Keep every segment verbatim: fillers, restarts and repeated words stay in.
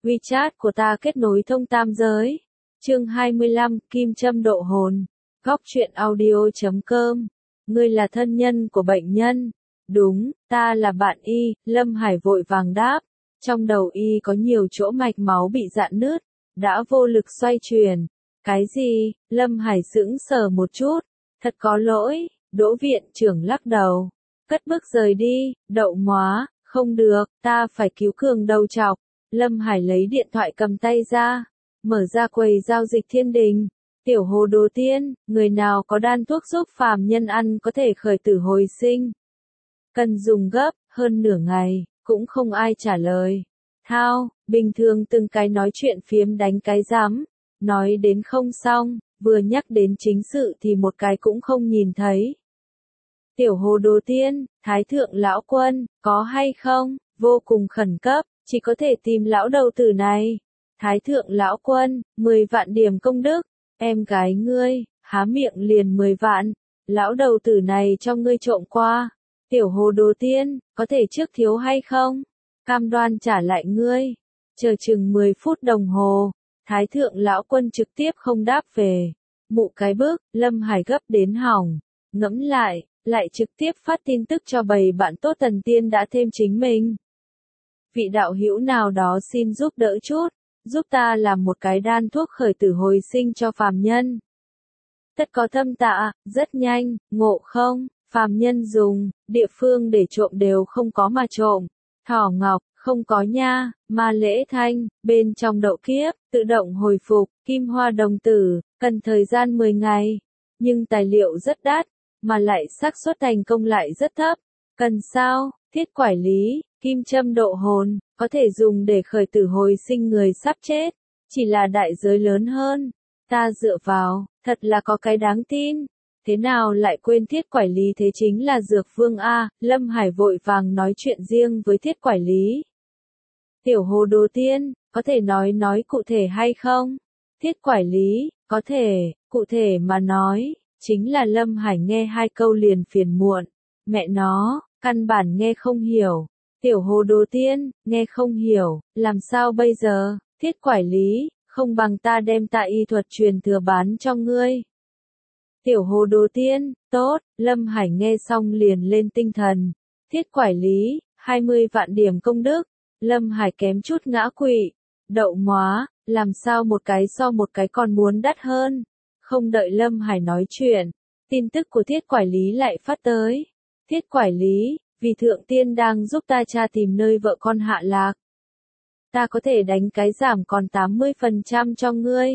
WeChat của ta kết nối thông tam giới. Chương hai mươi lăm, Kim châm độ hồn. Góc truyện audio chấm com. Ngươi là thân nhân của bệnh nhân. Đúng, ta là bạn y, Lâm Hải vội vàng đáp. Trong đầu y có nhiều chỗ mạch máu bị rạn nứt, đã vô lực xoay chuyển. Cái gì? Lâm Hải sững sờ một chút. Thật có lỗi, Đỗ viện trưởng lắc đầu. Cất bước rời đi, đậu móa, không được, ta phải cứu Cường đầu trọc. Lâm Hải lấy điện thoại cầm tay ra, mở ra quầy giao dịch Thiên Đình. Tiểu Hồ Đồ Tiên, người nào có đan thuốc giúp phàm nhân ăn có thể khởi tử hồi sinh. Cần dùng gấp, hơn nửa ngày, cũng không ai trả lời. Thao, bình thường từng cái nói chuyện phiếm đánh cái rắm, nói đến không xong, vừa nhắc đến chính sự thì một cái cũng không nhìn thấy. Tiểu Hồ Đồ Tiên, Thái thượng lão quân, có hay không? Vô cùng khẩn cấp, chỉ có thể tìm lão đầu tử này. Thái thượng lão quân, mười vạn điểm công đức, em gái ngươi, há miệng liền mười vạn. Lão đầu tử này cho ngươi trộm qua. Tiểu Hồ Đồ Tiên, có thể trước thiếu hay không? Cam đoan trả lại ngươi. Chờ chừng mười phút đồng hồ, Thái thượng lão quân trực tiếp không đáp về. Mụ cái bước, Lâm Hải gấp đến hỏng. Ngẫm lại, lại trực tiếp phát tin tức cho bầy bạn tốt Tần Tiên đã thêm chính mình. Vị đạo hữu nào đó xin giúp đỡ chút, giúp ta làm một cái đan thuốc khởi tử hồi sinh cho phàm nhân. Tất có thâm tạ, rất nhanh, ngộ không, phàm nhân dùng, địa phương để trộm đều không có mà trộm. Thỏ ngọc, không có nha, ma lễ thanh, bên trong đậu kiếp, tự động hồi phục, kim hoa đồng tử, cần thời gian mười ngày. Nhưng tài liệu rất đắt, mà lại xác suất thành công lại rất thấp. Cần sao? Thiết quải lý, kim châm độ hồn, có thể dùng để khởi tử hồi sinh người sắp chết. Chỉ là đại giới lớn hơn. Ta dựa vào, thật là có cái đáng tin. Thế nào lại quên thiết quải lý thế chính là dược vương A, Lâm Hải vội vàng nói chuyện riêng với thiết quải lý. Tiểu Hồ Đồ Tiên, có thể nói nói cụ thể hay không? Thiết quải lý, có thể, cụ thể mà nói, chính là Lâm Hải nghe hai câu liền phiền muộn. Mẹ nó, căn bản nghe không hiểu. Tiểu Hồ Đồ Tiên, nghe không hiểu, làm sao bây giờ? Thiết quải lý, không bằng ta đem tạ y thuật truyền thừa bán cho ngươi. Tiểu Hồ Đồ Tiên, tốt, Lâm Hải nghe xong liền lên tinh thần. Thiết quải lý, hai mươi vạn điểm công đức. Lâm Hải kém chút ngã quỵ. Đậu móa, làm sao một cái so một cái còn muốn đắt hơn. Không đợi Lâm Hải nói chuyện, tin tức của thiết quải lý lại phát tới. Thiết quải lý, vì thượng tiên đang giúp ta tra tìm nơi vợ con hạ lạc. Ta có thể đánh cái giảm còn tám mươi phần trăm cho ngươi.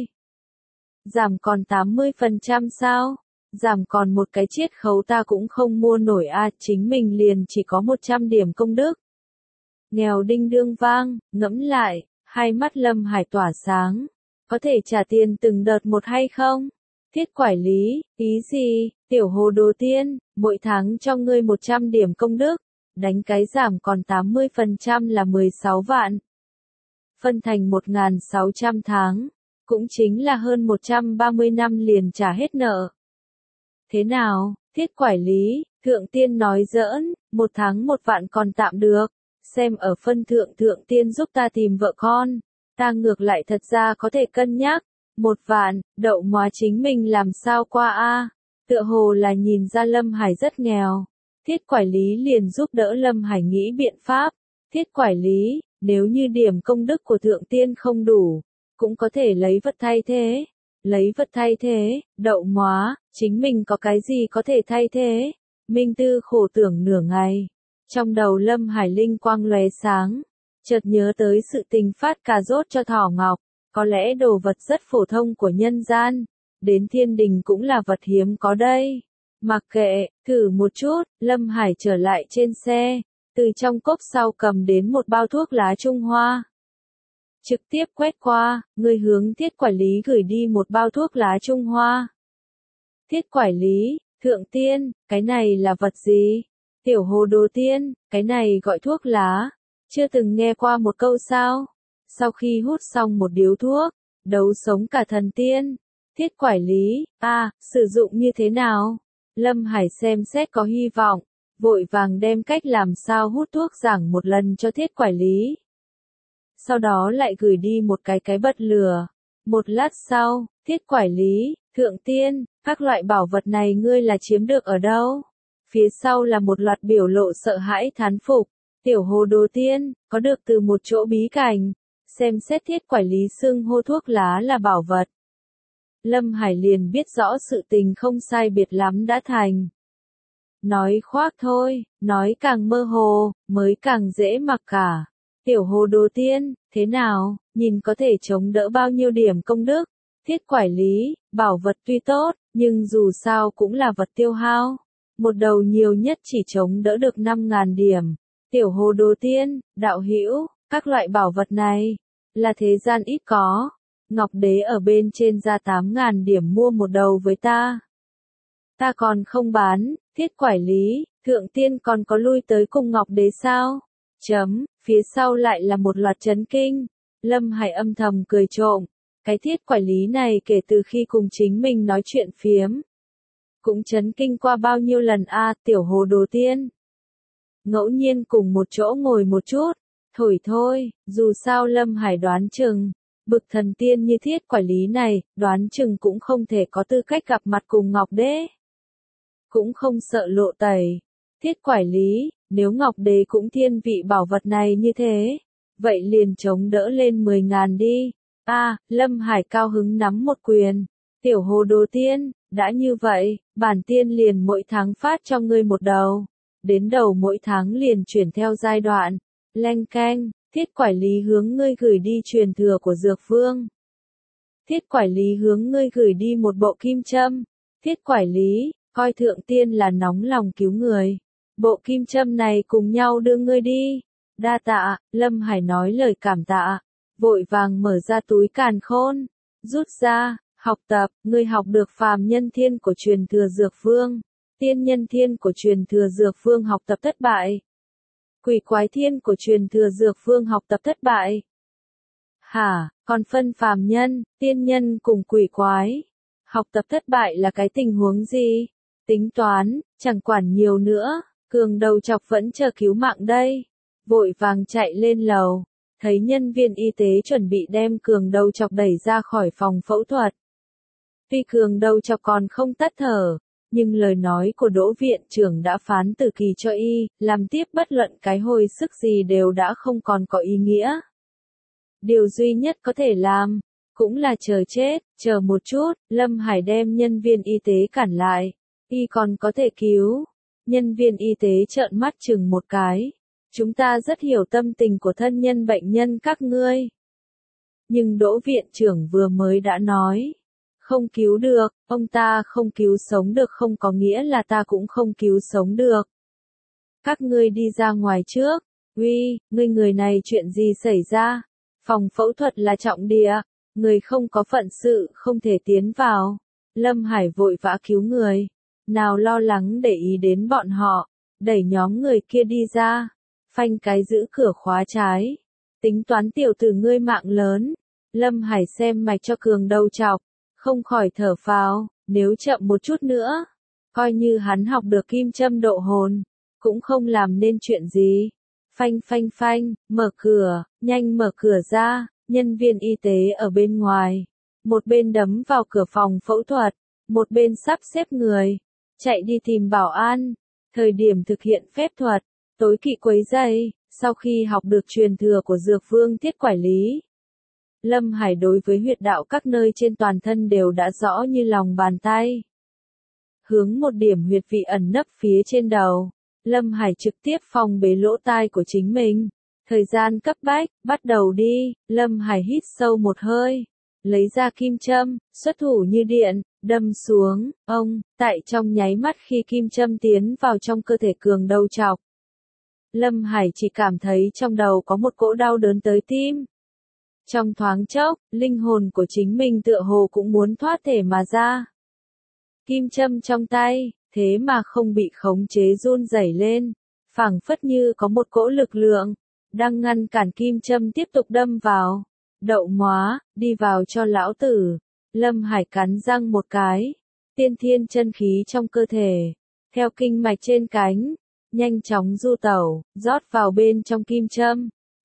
Giảm còn tám mươi phần trăm sao? Giảm còn một cái chiết khấu ta cũng không mua nổi a, à, chính mình liền chỉ có một trăm điểm công đức. Nghèo đinh đương vang, ngẫm lại, hai mắt Lâm Hải tỏa sáng. Có thể trả tiền từng đợt một hay không? Thiết quải lý, ý gì? Tiểu Hồ Đồ Tiên, mỗi tháng cho ngươi một trăm điểm công đức, đánh cái giảm còn tám mươi phần trăm là mười sáu vạn. Phân thành một nghìn sáu trăm tháng, cũng chính là hơn một trăm ba mươi năm liền trả hết nợ. Thế nào, thiết quải lý, thượng tiên nói giỡn, một tháng một vạn còn tạm được, xem ở phân thượng thượng tiên giúp ta tìm vợ con, ta ngược lại thật ra có thể cân nhắc, một vạn, đậu móa chính mình làm sao qua a? Tựa hồ là nhìn ra Lâm Hải rất nghèo. Thiết quải lý liền giúp đỡ Lâm Hải nghĩ biện pháp. Thiết quải lý, nếu như điểm công đức của thượng tiên không đủ, cũng có thể lấy vật thay thế. Lấy vật thay thế, đậu móa, chính mình có cái gì có thể thay thế? Minh Tư khổ tưởng nửa ngày. Trong đầu Lâm Hải linh quang lóe sáng, chợt nhớ tới sự tình phát cà rốt cho thỏ ngọc. Có lẽ đồ vật rất phổ thông của nhân gian, đến thiên đình cũng là vật hiếm có đây. Mặc kệ, thử một chút, Lâm Hải trở lại trên xe, từ trong cốp sau cầm đến một bao thuốc lá Trung Hoa. Trực tiếp quét qua, người hướng thiết quải lý gửi đi một bao thuốc lá Trung Hoa. Thiết quải lý, thượng tiên, cái này là vật gì? Tiểu Hồ Đồ Tiên, cái này gọi thuốc lá, chưa từng nghe qua một câu sao? Sau khi hút xong một điếu thuốc, đấu sống cả thần tiên. Thiết quải lý, a, à, sử dụng như thế nào? Lâm Hải xem xét có hy vọng, vội vàng đem cách làm sao hút thuốc giảng một lần cho thiết quải lý. sau đó lại gửi đi một cái cái bật lửa. Một lát sau, Thiết Quải Lý, Thượng Tiên, các loại bảo vật này ngươi là chiếm được ở đâu? Phía sau là một loạt biểu lộ sợ hãi thán phục. Tiểu Hồ Đồ Tiên, có được từ một chỗ bí cảnh. Xem xét Thiết Quải Lý xưng hô thuốc lá là bảo vật. Lâm Hải liền biết rõ sự tình không sai biệt lắm đã thành. Nói khoác thôi, nói càng mơ hồ, mới càng dễ mặc cả. Tiểu Hồ Đồ Tiên, thế nào, nhìn có thể chống đỡ bao nhiêu điểm công đức? Thiết Quải Lý, bảo vật tuy tốt, nhưng dù sao cũng là vật tiêu hao. Một đầu nhiều nhất chỉ chống đỡ được năm ngàn điểm. Tiểu Hồ Đồ Tiên, đạo hữu, các loại bảo vật này, là thế gian ít có. Ngọc Đế ở bên trên ra tám ngàn điểm mua một đầu với ta. Ta còn không bán, Thiết Quải Lý, Thượng Tiên còn có lui tới cùng Ngọc Đế sao? Chấm, phía sau lại là một loạt chấn kinh. Lâm Hải âm thầm cười trộm. Cái Thiết Quải Lý này kể từ khi cùng chính mình nói chuyện phiếm. Cũng chấn kinh qua bao nhiêu lần a à, Tiểu Hồ Đồ Tiên. Ngẫu nhiên cùng một chỗ ngồi một chút. Thổi thôi, dù sao Lâm Hải đoán chừng. Bực thần tiên như Thiết Quải Lý này, đoán chừng cũng không thể có tư cách gặp mặt cùng Ngọc Đế. Cũng không sợ lộ tẩy. Thiết Quải Lý, nếu Ngọc Đế cũng thiên vị bảo vật này như thế, vậy liền chống đỡ lên mười ngàn đi. A, à, Lâm Hải cao hứng nắm một quyền. Tiểu Hồ Đồ Tiên, đã như vậy, bản tiên liền mỗi tháng phát cho ngươi một đầu. Đến đầu mỗi tháng liền chuyển theo giai đoạn. Leng keng, Thiết Quải Lý hướng ngươi gửi đi truyền thừa của Dược Vương. Thiết Quải Lý hướng ngươi gửi đi một bộ kim châm. Thiết Quải Lý, coi Thượng Tiên là nóng lòng cứu người. Bộ kim châm này cùng nhau đưa ngươi đi. Đa tạ, Lâm Hải nói lời cảm tạ. Vội vàng mở ra túi càn khôn. Rút ra, học tập, ngươi học được phàm nhân thiên của truyền thừa Dược Vương. Tiên nhân thiên của truyền thừa Dược Vương học tập thất bại. Quỷ quái thiên của truyền thừa Dược Vương học tập thất bại. Hả, còn phân phàm nhân, tiên nhân cùng quỷ quái. Học tập thất bại là cái tình huống gì? Tính toán, chẳng quản nhiều nữa, cường đầu chọc vẫn chờ cứu mạng đây. Vội vàng chạy lên lầu, thấy nhân viên y tế chuẩn bị đem cường đầu chọc đẩy ra khỏi phòng phẫu thuật. Tuy cường đầu chọc còn không tắt thở, nhưng lời nói của Đỗ viện trưởng đã phán tử kỳ cho y, làm tiếp bất luận cái hồi sức gì đều đã không còn có ý nghĩa. Điều duy nhất có thể làm, cũng là chờ chết, chờ một chút, Lâm Hải đem nhân viên y tế cản lại, y còn có thể cứu. Nhân viên y tế trợn mắt chừng một cái. Chúng ta rất hiểu tâm tình của thân nhân bệnh nhân các ngươi. Nhưng Đỗ viện trưởng vừa mới đã nói. Không cứu được, ông ta không cứu sống được không có nghĩa là ta cũng không cứu sống được. Các ngươi đi ra ngoài trước. Uy, ngươi người này chuyện gì xảy ra? Phòng phẫu thuật là trọng địa. Người không có phận sự không thể tiến vào. Lâm Hải vội vã cứu người. Nào lo lắng để ý đến bọn họ. Đẩy nhóm người kia đi ra. Phanh cái giữ cửa khóa trái. Tính toán tiểu tử ngươi mạng lớn. Lâm Hải xem mạch cho cường đầu chọc. Không khỏi thở phào, nếu chậm một chút nữa. Coi như hắn học được kim châm độ hồn. Cũng không làm nên chuyện gì. Phanh phanh phanh, mở cửa, nhanh mở cửa ra. Nhân viên y tế ở bên ngoài. Một bên đấm vào cửa phòng phẫu thuật. Một bên sắp xếp người. Chạy đi tìm bảo an. Thời điểm thực hiện phép thuật. Tối kỵ quấy rầy, sau khi học được truyền thừa của Dược Vương Thiết Quải Lý. Lâm Hải đối với huyệt đạo các nơi trên toàn thân đều đã rõ như lòng bàn tay. Hướng một điểm huyệt vị ẩn nấp phía trên đầu. Lâm Hải trực tiếp phong bế lỗ tai của chính mình. Thời gian cấp bách, bắt đầu đi. Lâm Hải hít sâu một hơi. Lấy ra kim châm, xuất thủ như điện, đâm xuống. Ông, tại trong nháy mắt khi kim châm tiến vào trong cơ thể cường đầu chọc. Lâm Hải chỉ cảm thấy trong đầu có một cỗ đau đớn tới tim. Trong thoáng chốc, linh hồn của chính mình tựa hồ cũng muốn thoát thể mà ra. Kim châm trong tay, thế mà không bị khống chế run rẩy lên. Phảng phất như có một cỗ lực lượng, đang ngăn cản kim châm tiếp tục đâm vào. Đậu móa, đi vào cho lão tử. Lâm Hải cắn răng một cái. Tiên thiên chân khí trong cơ thể. Theo kinh mạch trên cánh. Nhanh chóng du tẩu, rót vào bên trong kim châm.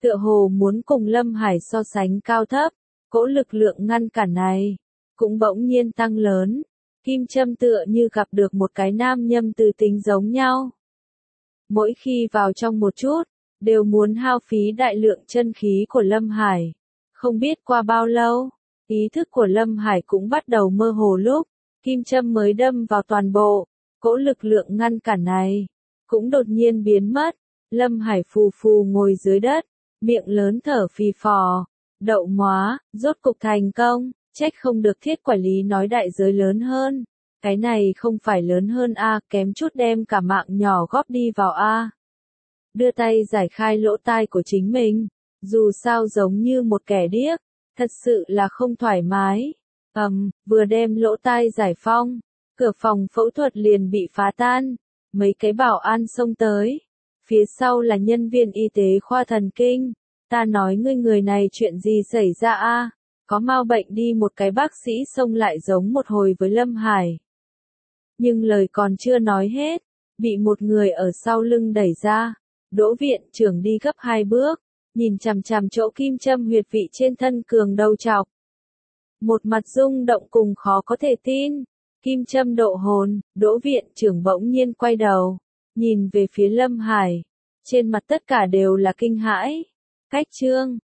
tựa hồ muốn cùng Lâm Hải so sánh cao thấp, cỗ lực lượng ngăn cản này, cũng bỗng nhiên tăng lớn. Kim Châm tựa như gặp được một cái nam nhâm từ tính giống nhau. Mỗi khi vào trong một chút, đều muốn hao phí đại lượng chân khí của Lâm Hải. Không biết qua bao lâu, ý thức của Lâm Hải cũng bắt đầu mơ hồ lúc, Kim Châm mới đâm vào toàn bộ, cỗ lực lượng ngăn cản này, cũng đột nhiên biến mất. Lâm Hải phù phù ngồi dưới đất, miệng lớn thở phì phò, đậu móa, rốt cục thành công, trách không được Thiết Quản lý nói đại giới lớn hơn. Cái này không phải lớn hơn a, kém chút đem cả mạng nhỏ góp đi vào a. Đưa tay giải khai lỗ tai của chính mình, dù sao giống như một kẻ điếc, thật sự là không thoải mái. Ầm, um, vừa đem lỗ tai giải phong, cửa phòng phẫu thuật liền bị phá tan, mấy cái bảo an xông tới. Phía sau là nhân viên y tế khoa thần kinh. Ta nói ngươi người này chuyện gì xảy ra a? Có mau bệnh đi, một cái bác sĩ xông lại giống một hồi với Lâm Hải. Nhưng lời còn chưa nói hết, bị một người ở sau lưng đẩy ra. Đỗ viện trưởng đi gấp hai bước, nhìn chằm chằm chỗ kim châm huyệt vị trên thân cường đầu chọc. Một mặt rung động cùng khó có thể tin. Kim châm độ hồn, Đỗ viện trưởng bỗng nhiên quay đầu, nhìn về phía Lâm Hải. Trên mặt tất cả đều là kinh hãi. Cách chương